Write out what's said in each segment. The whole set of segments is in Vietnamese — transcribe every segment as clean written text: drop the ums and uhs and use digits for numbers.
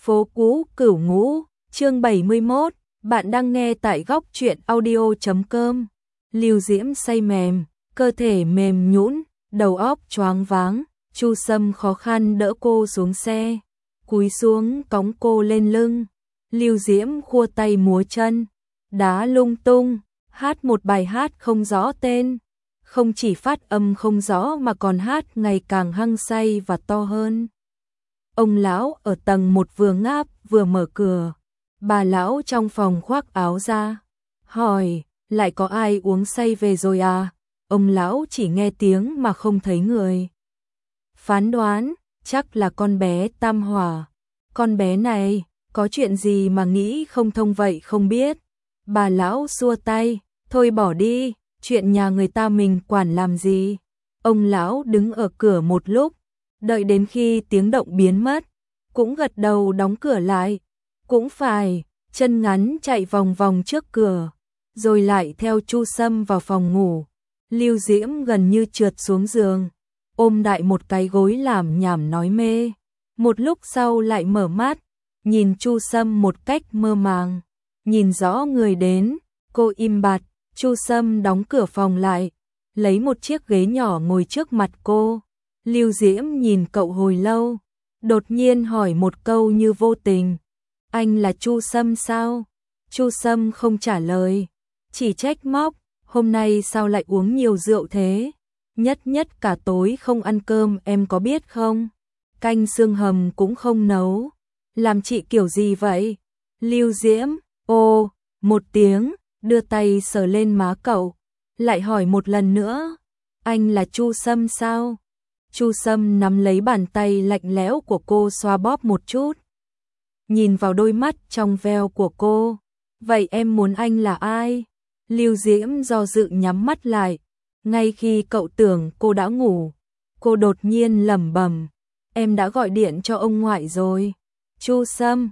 Phố cũ Cửu Ngũ, chương 71, bạn đang nghe tại góc truyện audio.com. Lưu Diễm say mềm, cơ thể mềm nhũn, đầu óc choáng váng, Chu Sâm khó khăn đỡ cô xuống xe, cúi xuống cõng cô lên lưng. Lưu Diễm khua tay múa chân, đá lung tung, hát một bài hát không rõ tên, không chỉ phát âm không rõ mà còn hát ngày càng hăng say và to hơn. Ông lão ở tầng 1 vừa ngáp vừa mở cửa, bà lão trong phòng khoác áo ra, hỏi, lại có ai uống say về rồi à? Ông lão chỉ nghe tiếng mà không thấy người. Phán đoán, chắc là con bé Tam Hỏa. Con bé này, có chuyện gì mà nghĩ không thông vậy không biết. Bà lão xua tay, thôi bỏ đi, chuyện nhà người ta mình quản làm gì. Ông lão đứng ở cửa một lúc, đợi đến khi tiếng động biến mất, cũng gật đầu đóng cửa lại. Cũng phải, chân ngắn chạy vòng vòng trước cửa, rồi lại theo Chu Sâm vào phòng ngủ. Lưu Diễm gần như trượt xuống giường, ôm đại một cái gối làm nhảm nói mê. Một lúc sau lại mở mắt, nhìn Chu Sâm một cách mơ màng, nhìn rõ người đến, cô im bặt. Chu Sâm đóng cửa phòng lại, lấy một chiếc ghế nhỏ ngồi trước mặt cô. Lưu Diễm nhìn cậu hồi lâu, đột nhiên hỏi một câu như vô tình. Anh là Chu Sâm sao? Chu Sâm không trả lời, chỉ trách móc, hôm nay sao lại uống nhiều rượu thế? Nhất cả tối không ăn cơm em có biết không? Canh xương hầm cũng không nấu. Làm chị kiểu gì vậy? Lưu Diễm, ô, một tiếng, đưa tay sờ lên má cậu, lại hỏi một lần nữa, anh là Chu Sâm sao? Chu Sâm nắm lấy bàn tay lạnh lẽo của cô xoa bóp một chút, nhìn vào đôi mắt trong veo của cô. Vậy em muốn anh là ai? Lưu Diễm do dự nhắm mắt lại, ngay khi cậu tưởng cô đã ngủ, cô đột nhiên lẩm bẩm, em đã gọi điện cho ông ngoại rồi. Chu Sâm,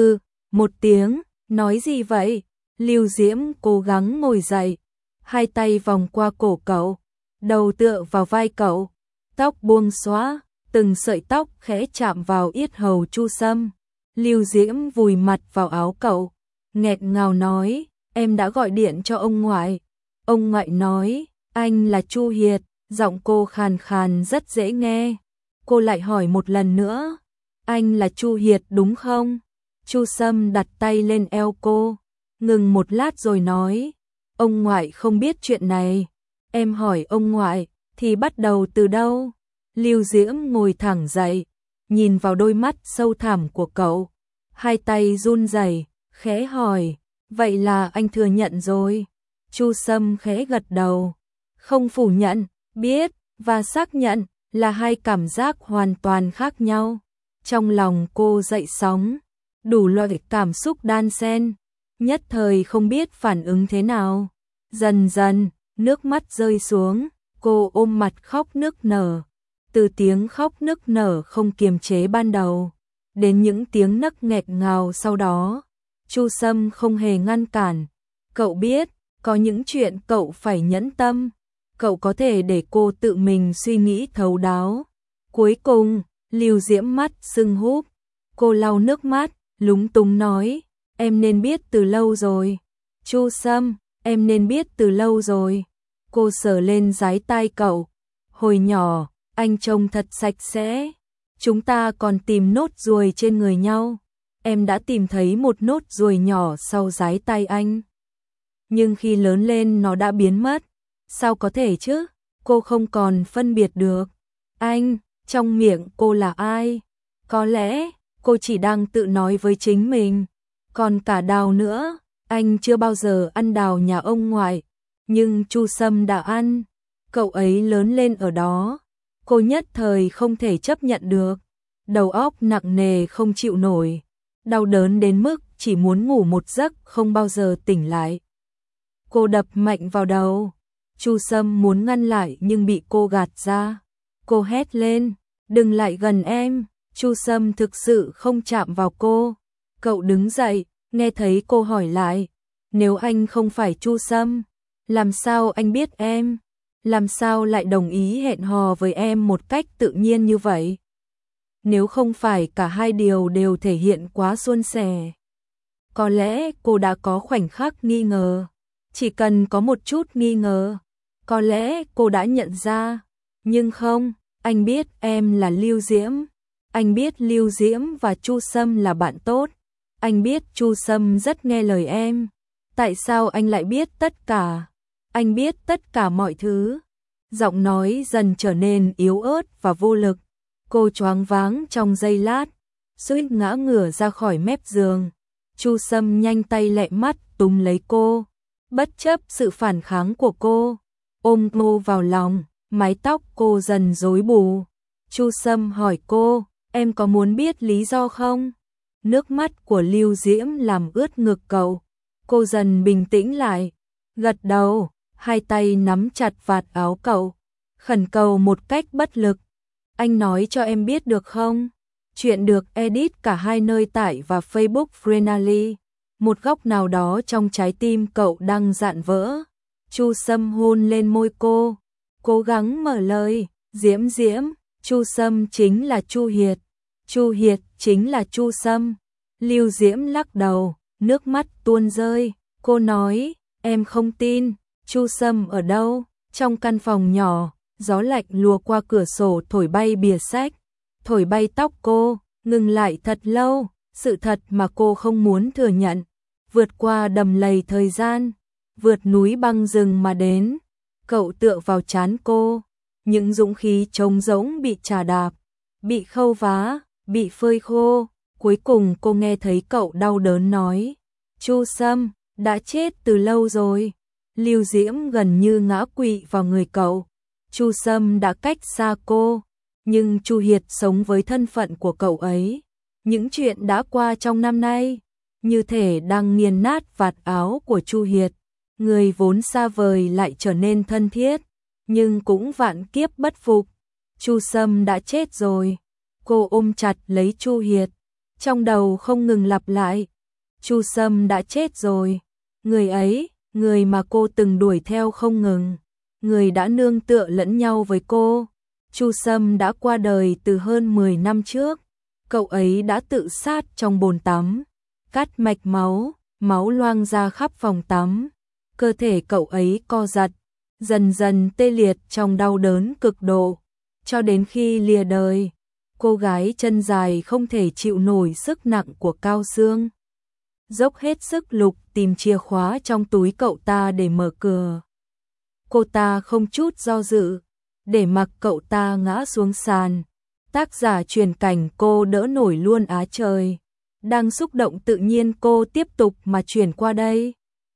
một tiếng, nói gì vậy? Lưu Diễm cố gắng ngồi dậy, hai tay vòng qua cổ cậu, đầu tựa vào vai cậu, tóc buông xõa, từng sợi tóc khẽ chạm vào yết hầu Chu Sâm. Lưu Diễm vùi mặt vào áo cậu, nghẹt ngào nói, em đã gọi điện cho ông ngoại. Ông ngoại nói, anh là Chu Hiệt, giọng cô khàn khàn rất dễ nghe. Cô lại hỏi một lần nữa, anh là Chu Hiệt đúng không? Chu Sâm đặt tay lên eo cô, ngừng một lát rồi nói, ông ngoại không biết chuyện này. Em hỏi ông ngoại, thì bắt đầu từ đâu? Lưu Diễm ngồi thẳng dậy, nhìn vào đôi mắt sâu thẳm của cậu, hai tay run rẩy, khẽ hỏi, vậy là anh thừa nhận rồi? Chu Sâm khẽ gật đầu, không phủ nhận, biết và xác nhận là hai cảm giác hoàn toàn khác nhau. Trong lòng cô dậy sóng, đủ loại cảm xúc đan xen, nhất thời không biết phản ứng thế nào. Dần dần, nước mắt rơi xuống, cô ôm mặt khóc nức nở. Từ tiếng khóc nức nở không kiềm chế ban đầu, đến những tiếng nấc nghẹt ngào sau đó, Chu Sâm không hề ngăn cản. Cậu biết, có những chuyện cậu phải nhẫn tâm, cậu có thể để cô tự mình suy nghĩ thấu đáo. Cuối cùng, Lưu Diễm mắt sưng húp, cô lau nước mắt, lúng túng nói, em nên biết từ lâu rồi. Chu Sâm, em nên biết từ lâu rồi. Cô sờ lên dái tai cậu, hồi nhỏ, anh trông thật sạch sẽ, chúng ta còn tìm nốt ruồi trên người nhau. Em đã tìm thấy một nốt ruồi nhỏ sau dái tai anh. Nhưng khi lớn lên nó đã biến mất. Sao có thể chứ? Cô không còn phân biệt được. Anh, trong miệng cô là ai? Có lẽ, cô chỉ đang tự nói với chính mình. Còn cả đào nữa, anh chưa bao giờ ăn đào nhà ông ngoại. Nhưng Chu Sâm đã ăn. Cậu ấy lớn lên ở đó. Cô nhất thời không thể chấp nhận được. Đầu óc nặng nề không chịu nổi. Đau đớn đến mức chỉ muốn ngủ một giấc không bao giờ tỉnh lại. Cô đập mạnh vào đầu. Chu Sâm muốn ngăn lại nhưng bị cô gạt ra. Cô hét lên, đừng lại gần em. Chu Sâm thực sự không chạm vào cô. Cậu đứng dậy, nghe thấy cô hỏi lại, nếu anh không phải Chu Sâm, làm sao anh biết em? Làm sao lại đồng ý hẹn hò với em một cách tự nhiên như vậy? nếu không phải cả hai điều đều thể hiện quá suôn sẻ. Có lẽ cô đã có khoảnh khắc nghi ngờ, chỉ cần có một chút nghi ngờ, có lẽ cô đã nhận ra, nhưng không, anh biết em là Lưu Diễm, anh biết Lưu Diễm và Chu Sâm là bạn tốt, anh biết Chu Sâm rất nghe lời em, tại sao anh lại biết tất cả? Anh biết tất cả mọi thứ. Giọng nói dần trở nên yếu ớt và vô lực. Cô choáng váng trong giây lát, suýt ngã ngửa ra khỏi mép giường. Chu Sâm nhanh tay lẹ mắt túm lấy cô, bất chấp sự phản kháng của cô, ôm cô vào lòng, mái tóc cô dần rối bù. Chu Sâm hỏi cô, em có muốn biết lý do không? Nước mắt của Lưu Diễm làm ướt ngực cậu. Cô dần bình tĩnh lại, gật đầu, hai tay nắm chặt vạt áo cậu, khẩn cầu một cách bất lực. Anh nói cho em biết được không? Chuyện được edit cả hai nơi tải và Facebook Friendly. Một góc nào đó trong trái tim cậu đang rạn vỡ. Chu Sâm hôn lên môi cô, cố gắng mở lời, Diễm Diễm, Chu Sâm chính là Chu Hiệt, Chu Hiệt chính là Chu Sâm. Lưu Diễm lắc đầu, nước mắt tuôn rơi, cô nói, em không tin, Chu Sâm ở đâu? Trong căn phòng nhỏ, gió lạnh lùa qua cửa sổ thổi bay bìa sách, thổi bay tóc cô, ngừng lại thật lâu, sự thật mà cô không muốn thừa nhận, vượt qua đầm lầy thời gian, vượt núi băng rừng mà đến. Cậu tựa vào trán cô, những dũng khí trống rỗng bị chà đạp, bị khâu vá, bị phơi khô. Cuối cùng cô nghe thấy cậu đau đớn nói, Chu Sâm đã chết từ lâu rồi. Lưu Diễm gần như ngã quỵ vào người cậu. Chu Sâm đã cách xa cô, nhưng Chu Hiệt sống với thân phận của cậu ấy. Những chuyện đã qua trong năm nay, như thể đang nghiền nát vạt áo của Chu Hiệt. Người vốn xa vời lại trở nên thân thiết, nhưng cũng vạn kiếp bất phục. Chu Sâm đã chết rồi. Cô ôm chặt lấy Chu Hiệt, trong đầu không ngừng lặp lại, Chu Sâm đã chết rồi. Người ấy, người mà cô từng đuổi theo không ngừng, người đã nương tựa lẫn nhau với cô. Chu Sâm đã qua đời từ hơn 10 năm trước. Cậu ấy đã tự sát trong bồn tắm, cắt mạch máu, máu loang ra khắp phòng tắm. Cơ thể cậu ấy co giật, dần dần tê liệt trong đau đớn cực độ, cho đến khi lìa đời. Cô gái chân dài không thể chịu nổi sức nặng của Cao Sương, dốc hết sức lục tìm chìa khóa trong túi cậu ta để mở cửa. Cô ta không chút do dự, để mặc cậu ta ngã xuống sàn. Tác giả truyền cảnh cô đỡ nổi luôn á trời. Đang xúc động tự nhiên cô tiếp tục mà chuyển qua đây.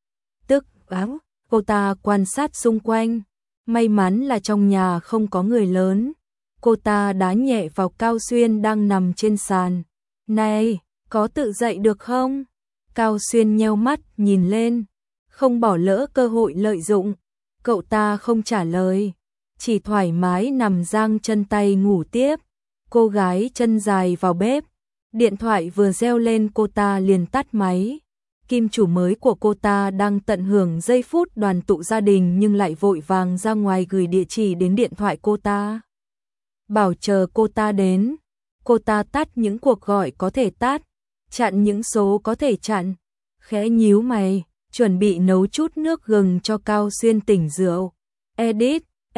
Tức áo, cô ta quan sát xung quanh. May mắn là trong nhà không có người lớn. Cô ta đá nhẹ vào Cao Xuyên đang nằm trên sàn. Này, có tự dậy được không? Cao Xuyên nheo mắt nhìn lên, không bỏ lỡ cơ hội lợi dụng. Cậu ta không trả lời, chỉ thoải mái nằm giang chân tay ngủ tiếp. Cô gái chân dài vào bếp, điện thoại vừa reo lên cô ta liền tắt máy. Kim chủ mới của cô ta đang tận hưởng giây phút đoàn tụ gia đình nhưng lại vội vàng ra ngoài gửi địa chỉ đến điện thoại cô ta, bảo chờ cô ta đến. Cô ta tắt những cuộc gọi có thể tắt, chặn những số có thể chặn, khẽ nhíu mày, chuẩn bị nấu chút nước gừng cho Cao Xuyên tỉnh rượu. Edit,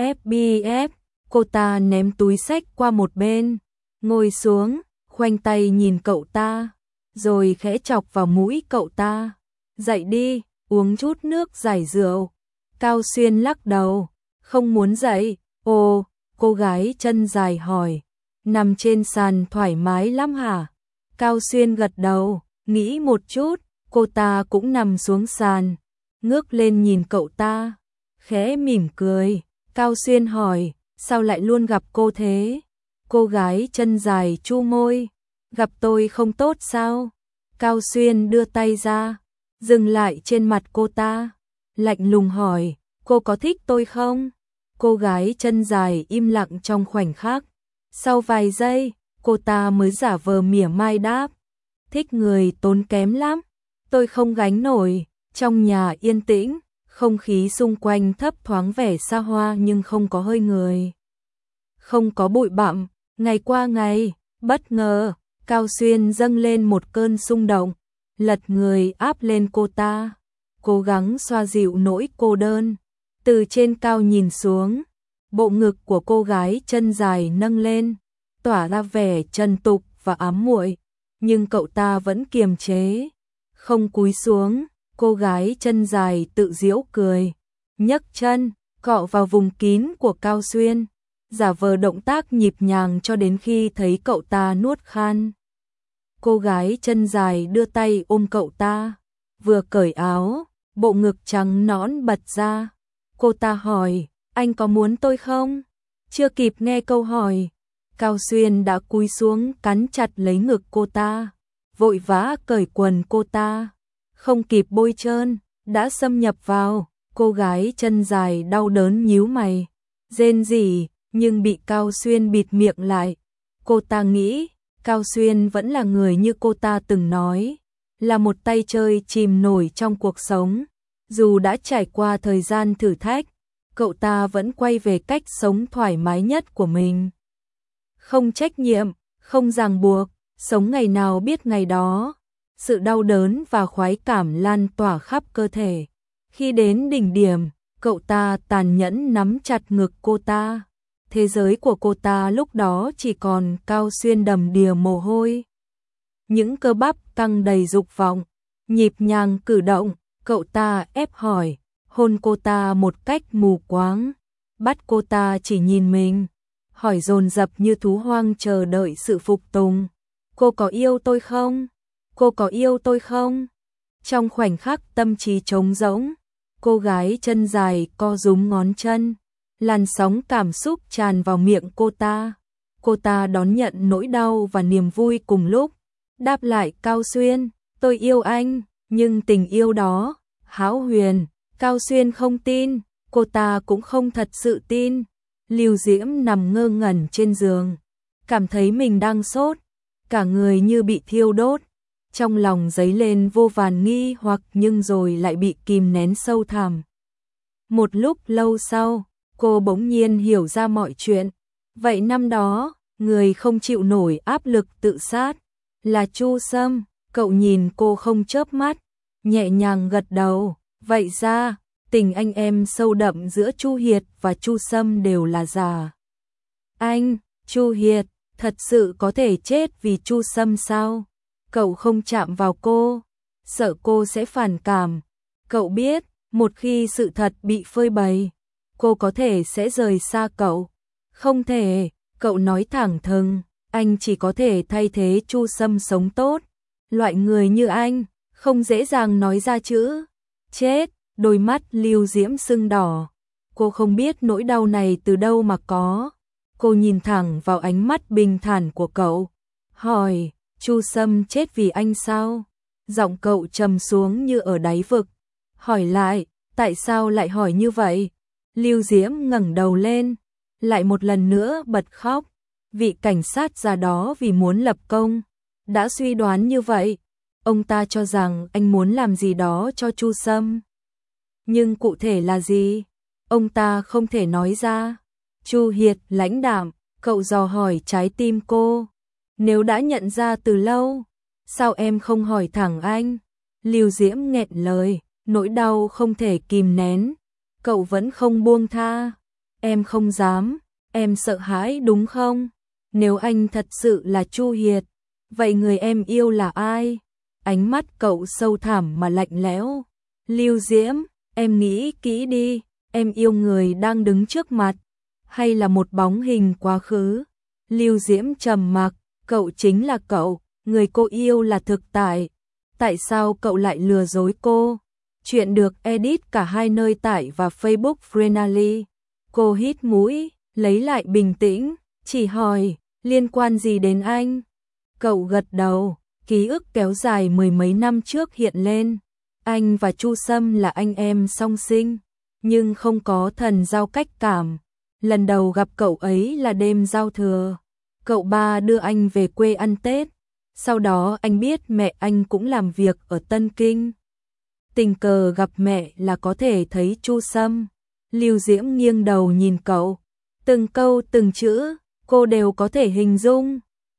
FBF, cô ta ném túi sách qua một bên, ngồi xuống, khoanh tay nhìn cậu ta, rồi khẽ chọc vào mũi cậu ta. Dậy đi, uống chút nước giải rượu. Cao Xuyên lắc đầu, không muốn dậy. Ồ, cô gái chân dài hỏi, nằm trên sàn thoải mái lắm hả? Cao Xuyên gật đầu, nghĩ một chút, cô ta cũng nằm xuống sàn, ngước lên nhìn cậu ta, khẽ mỉm cười. Cao Xuyên hỏi, sao lại luôn gặp cô thế? Cô gái chân dài chu môi, gặp tôi không tốt sao? Cao Xuyên đưa tay ra, dừng lại trên mặt cô ta, lạnh lùng hỏi, cô có thích tôi không? Cô gái chân dài im lặng trong khoảnh khắc. Sau vài giây, cô ta mới giả vờ mỉa mai đáp, thích người tốn kém lắm, tôi không gánh nổi. Trong nhà yên tĩnh, không khí xung quanh thấp thoáng vẻ xa hoa nhưng không có hơi người. Không có bụi bặm, ngày qua ngày, Bất ngờ, Cao Xuyên dâng lên một cơn xung động, lật người áp lên cô ta, cố gắng xoa dịu nỗi cô đơn. Từ trên cao nhìn xuống, bộ ngực của cô gái chân dài nâng lên, tỏa ra vẻ trần tục và ám muội, nhưng cậu ta vẫn kiềm chế, không cúi xuống. Cô gái chân dài tự giễu cười, nhấc chân, cọ vào vùng kín của Cao Xuyên, giả vờ động tác nhịp nhàng cho đến khi thấy cậu ta nuốt khan. Cô gái chân dài đưa tay ôm cậu ta, vừa cởi áo, bộ ngực trắng nõn bật ra. Cô ta hỏi, anh có muốn tôi không? Chưa kịp nghe câu hỏi, Cao Xuyên đã cúi xuống cắn chặt lấy ngực cô ta, vội vã cởi quần cô ta, không kịp bôi trơn, đã xâm nhập vào. Cô gái chân dài đau đớn nhíu mày, rên rỉ, nhưng bị Cao Xuyên bịt miệng lại. Cô ta nghĩ, Cao Xuyên vẫn là người như cô ta từng nói, là một tay chơi chìm nổi trong cuộc sống. Dù đã trải qua thời gian thử thách, cậu ta vẫn quay về cách sống thoải mái nhất của mình. Không trách nhiệm, không ràng buộc, sống ngày nào biết ngày đó. Sự đau đớn và khoái cảm lan tỏa khắp cơ thể. Khi đến đỉnh điểm, cậu ta tàn nhẫn nắm chặt ngực cô ta. Thế giới của cô ta lúc đó chỉ còn Cao Xuyên đầm đìa mồ hôi. Những cơ bắp căng đầy dục vọng, nhịp nhàng cử động, cậu ta ép hỏi, hôn cô ta một cách mù quáng, bắt cô ta chỉ nhìn mình, hỏi dồn dập như thú hoang chờ đợi sự phục tùng. Cô có yêu tôi không? Cô có yêu tôi không? Trong khoảnh khắc tâm trí trống rỗng, cô gái chân dài co rúm ngón chân, làn sóng cảm xúc tràn vào miệng cô ta. Cô ta đón nhận nỗi đau và niềm vui cùng lúc, đáp lại Cao Xuyên, tôi yêu anh, nhưng tình yêu đó, hão huyền. Cao Xuyên không tin, cô ta cũng không thật sự tin. Lưu Diễm nằm ngơ ngẩn trên giường, cảm thấy mình đang sốt, cả người như bị thiêu đốt. Trong lòng dấy lên vô vàn nghi hoặc nhưng rồi lại bị kìm nén sâu thẳm. Một lúc lâu sau, cô bỗng nhiên hiểu ra mọi chuyện. Vậy năm đó, người không chịu nổi áp lực tự sát là Chu Sâm. Cậu nhìn cô không chớp mắt, nhẹ nhàng gật đầu. Vậy ra, tình anh em sâu đậm giữa Chu Hiệt và Chu Sâm đều là giả. Anh, Chu Hiệt, thật sự có thể chết vì Chu Sâm sao? Cậu không chạm vào cô, sợ cô sẽ phản cảm. Cậu biết, một khi sự thật bị phơi bày, cô có thể sẽ rời xa cậu. Không thể, cậu nói thẳng thừng, anh chỉ có thể thay thế Chu Sâm sống tốt. Loại người như anh, không dễ dàng nói ra chữ chết. Đôi mắt Lưu Diễm sưng đỏ. Cô không biết nỗi đau này từ đâu mà có. Cô nhìn thẳng vào ánh mắt bình thản của cậu, hỏi, Chu Sâm chết vì anh sao? Giọng cậu trầm xuống như ở đáy vực. Hỏi lại, tại sao lại hỏi như vậy? Lưu Diễm ngẩng đầu lên, lại một lần nữa bật khóc. Vị cảnh sát già đó vì muốn lập công, đã suy đoán như vậy. Ông ta cho rằng anh muốn làm gì đó cho Chu Sâm. Nhưng cụ thể là gì? Ông ta không thể nói ra. Chu Hiệt lãnh đạm, cậu dò hỏi trái tim cô. Nếu đã nhận ra từ lâu, sao em không hỏi thẳng anh? Lưu Diễm nghẹn lời, nỗi đau không thể kìm nén. Cậu vẫn không buông tha. Em không dám, em sợ hãi đúng không? Nếu anh thật sự là Chu Hiệt, vậy người em yêu là ai? Ánh mắt cậu sâu thẳm mà lạnh lẽo. Lưu Diễm, em nghĩ kỹ đi, em yêu người đang đứng trước mặt, hay là một bóng hình quá khứ? Lưu Diễm trầm mặc, cậu chính là cậu, người cô yêu là thực tại. Tại sao cậu lại lừa dối cô? Chuyện được edit cả hai nơi tải và Facebook Friendly. Cô hít mũi, lấy lại bình tĩnh, chỉ hỏi, liên quan gì đến anh? Cậu gật đầu, ký ức kéo dài mười mấy năm trước hiện lên. Anh và Chu Sâm là anh em song sinh, nhưng không có thần giao cách cảm. Lần đầu gặp cậu ấy là đêm giao thừa. Cậu ba đưa anh về quê ăn Tết. Sau đó anh biết mẹ anh cũng làm việc ở Tân Kinh. Tình cờ gặp mẹ là có thể thấy Chu Sâm. Lưu Diễm nghiêng đầu nhìn cậu. Từng câu từng chữ, cô đều có thể hình dung.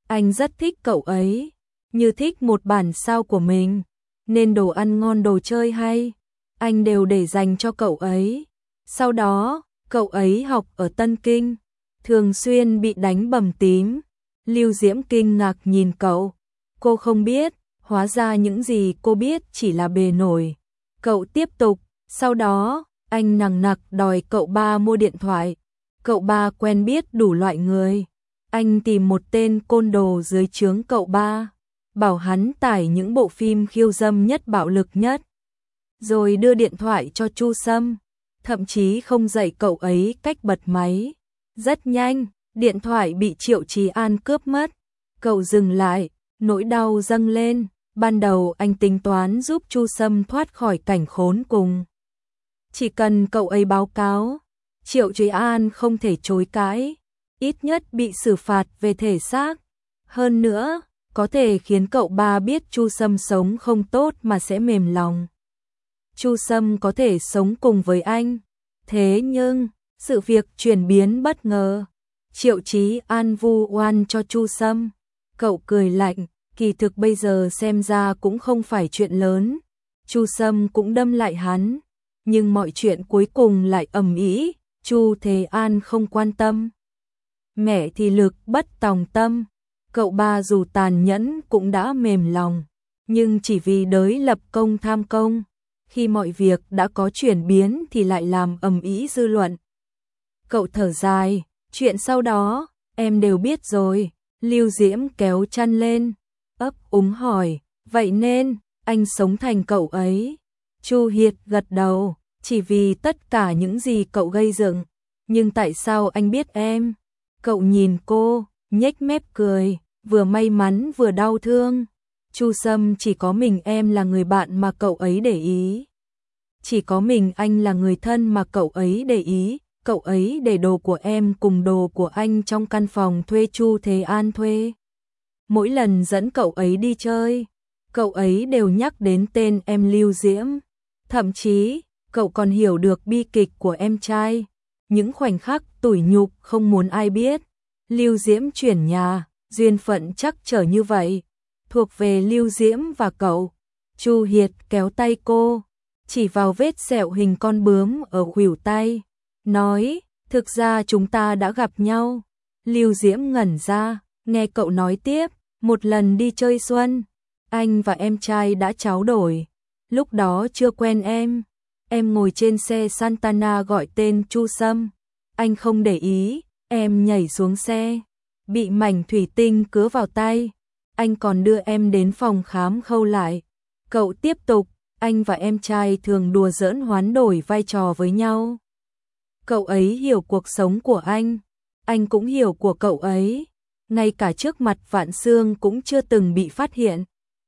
Anh rất thích cậu ấy, như thích một bản sao của mình, nên đồ ăn ngon đồ chơi hay, anh đều để dành cho cậu ấy. Sau đó, cậu ấy học ở Tân Kinh, thường xuyên bị đánh bầm tím. Lưu Diễm kinh ngạc nhìn cậu, cô không biết, hóa ra những gì cô biết chỉ là bề nổi. Cậu tiếp tục, sau đó, anh nằng nặc đòi cậu ba mua điện thoại. Cậu ba quen biết đủ loại người. Anh tìm một tên côn đồ dưới trướng cậu ba, bảo hắn tải những bộ phim khiêu dâm nhất bạo lực nhất, rồi đưa điện thoại cho Chu Sâm, thậm chí không dạy cậu ấy cách bật máy. Rất nhanh, điện thoại bị Triệu Chí An cướp mất. Cậu dừng lại, nỗi đau dâng lên. Ban đầu anh tính toán giúp Chu Sâm thoát khỏi cảnh khốn cùng. Chỉ cần cậu ấy báo cáo, Triệu Chí An không thể chối cãi, ít nhất bị xử phạt về thể xác. Hơn nữa, có thể khiến cậu ba biết Chu Sâm sống không tốt mà sẽ mềm lòng. Chu Sâm có thể sống cùng với anh. Thế nhưng, sự việc chuyển biến bất ngờ. Triệu Chí An vu oan cho Chu Sâm. Cậu cười lạnh, kỳ thực bây giờ xem ra cũng không phải chuyện lớn. Chu Sâm cũng đâm lại hắn, nhưng mọi chuyện cuối cùng lại ầm ĩ. Chu Thế An không quan tâm. Mẹ thì lực bất tòng tâm. Cậu ba dù tàn nhẫn cũng đã mềm lòng, nhưng chỉ vì đới lập công tham công. Khi mọi việc đã có chuyển biến thì lại làm ầm ĩ dư luận. Cậu thở dài, chuyện sau đó, em đều biết rồi. Lưu Diễm kéo chăn lên, ấp úng hỏi, vậy nên, anh sống thành cậu ấy. Chu Hiệt gật đầu, chỉ vì tất cả những gì cậu gây dựng. Nhưng tại sao anh biết em? Cậu nhìn cô, nhếch mép cười, vừa may mắn vừa đau thương. Chu Sâm chỉ có mình em là người bạn mà cậu ấy để ý. Chỉ có mình anh là người thân mà cậu ấy để ý. Cậu ấy để đồ của em cùng đồ của anh trong căn phòng thuê Chu Thế An thuê. Mỗi lần dẫn cậu ấy đi chơi, cậu ấy đều nhắc đến tên em Lưu Diễm. Thậm chí, cậu còn hiểu được bi kịch của em trai. Những khoảnh khắc tủi nhục không muốn ai biết. Lưu Diễm chuyển nhà, duyên phận chắc trở như vậy, thuộc về Lưu Diễm và cậu. Chu Hiệt kéo tay cô, chỉ vào vết sẹo hình con bướm ở khuỷu tay, nói, thực ra chúng ta đã gặp nhau. Lưu Diễm ngẩn ra, nghe cậu nói tiếp, một lần đi chơi xuân, anh và em trai đã tráo đổi. Lúc đó chưa quen em ngồi trên xe Santana gọi tên Chu Sâm. Anh không để ý, em nhảy xuống xe, bị mảnh thủy tinh cứa vào tay. Anh còn đưa em đến phòng khám khâu lại. Cậu tiếp tục, anh và em trai thường đùa giỡn hoán đổi vai trò với nhau. Cậu ấy hiểu cuộc sống của anh cũng hiểu của cậu ấy. Ngay cả trước mặt Vạn Xương cũng chưa từng bị phát hiện.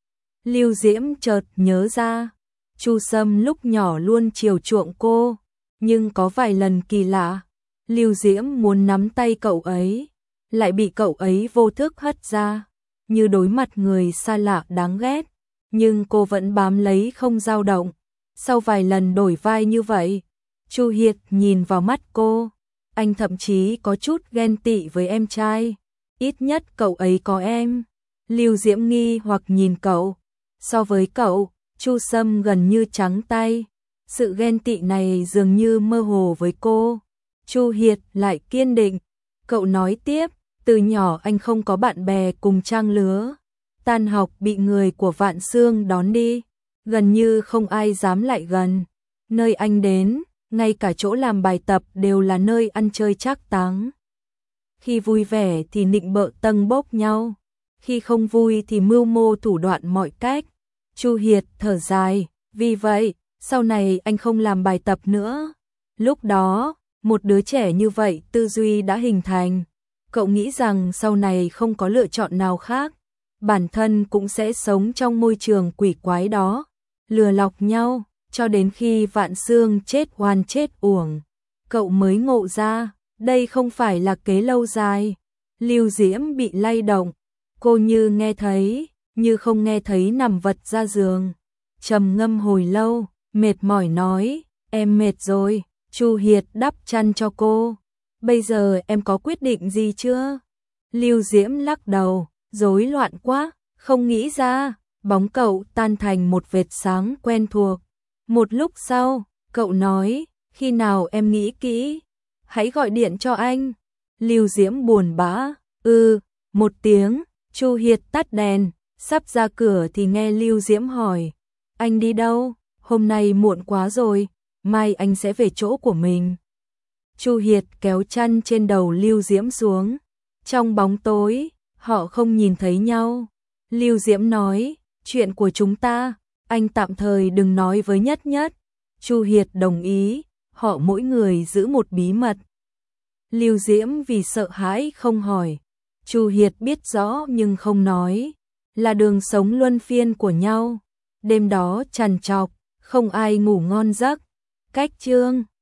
Lưu Diễm chợt nhớ ra, Chu Sâm lúc nhỏ luôn chiều chuộng cô, nhưng có vài lần kỳ lạ, Lưu Diễm muốn nắm tay cậu ấy, lại bị cậu ấy vô thức hất ra, như đối mặt người xa lạ đáng ghét, nhưng cô vẫn bám lấy không dao động. Sau vài lần đổi vai như vậy, Chu Hiệt nhìn vào mắt cô, anh thậm chí có chút ghen tị với em trai, ít nhất cậu ấy có em. Lưu Diễm nghi hoặc nhìn cậu, so với cậu, Chu Sâm gần như trắng tay, sự ghen tị này dường như mơ hồ với cô. Chu Hiệt lại kiên định, cậu nói tiếp, từ nhỏ anh không có bạn bè cùng trang lứa, tan học bị người của Vạn Xương đón đi, gần như không ai dám lại gần. Nơi anh đến, ngay cả chỗ làm bài tập đều là nơi ăn chơi trác táng. Khi vui vẻ thì nịnh bợ tâng bốc nhau, khi không vui thì mưu mô thủ đoạn mọi cách. Chu Hiệt thở dài, vì vậy, sau này anh không làm bài tập nữa. Lúc đó, một đứa trẻ như vậy tư duy đã hình thành. Cậu nghĩ rằng sau này không có lựa chọn nào khác, bản thân cũng sẽ sống trong môi trường quỷ quái đó, lừa lọc nhau, cho đến khi Vạn Xương chết oan chết uổng. Cậu mới ngộ ra, đây không phải là kế lâu dài. Lưu Diễm bị lay động, cô như nghe thấy, như không nghe thấy nằm vật ra giường. Trầm ngâm hồi lâu, mệt mỏi nói, em mệt rồi. Chu Hiệt đắp chăn cho cô. Bây giờ em có quyết định gì chưa? Lưu Diễm lắc đầu, rối loạn quá, không nghĩ ra. Bóng cậu tan thành một vệt sáng quen thuộc. Một lúc sau, cậu nói, khi nào em nghĩ kỹ, hãy gọi điện cho anh. Lưu Diễm buồn bã, một tiếng. Chu Hiệt tắt đèn, sắp ra cửa thì nghe Lưu Diễm hỏi, anh đi đâu? Hôm nay muộn quá rồi, mai anh sẽ về chỗ của mình. Chu Hiệt kéo chăn trên đầu Lưu Diễm xuống. Trong bóng tối, họ không nhìn thấy nhau. Lưu Diễm nói, chuyện của chúng ta, anh tạm thời đừng nói với Nhất Nhất. Chu Hiệt đồng ý, họ mỗi người giữ một bí mật. Lưu Diễm vì sợ hãi không hỏi. Chu Hiệt biết rõ nhưng không nói, là đường sống luân phiên của nhau. Đêm đó trằn trọc, không ai ngủ ngon giấc. Cách chương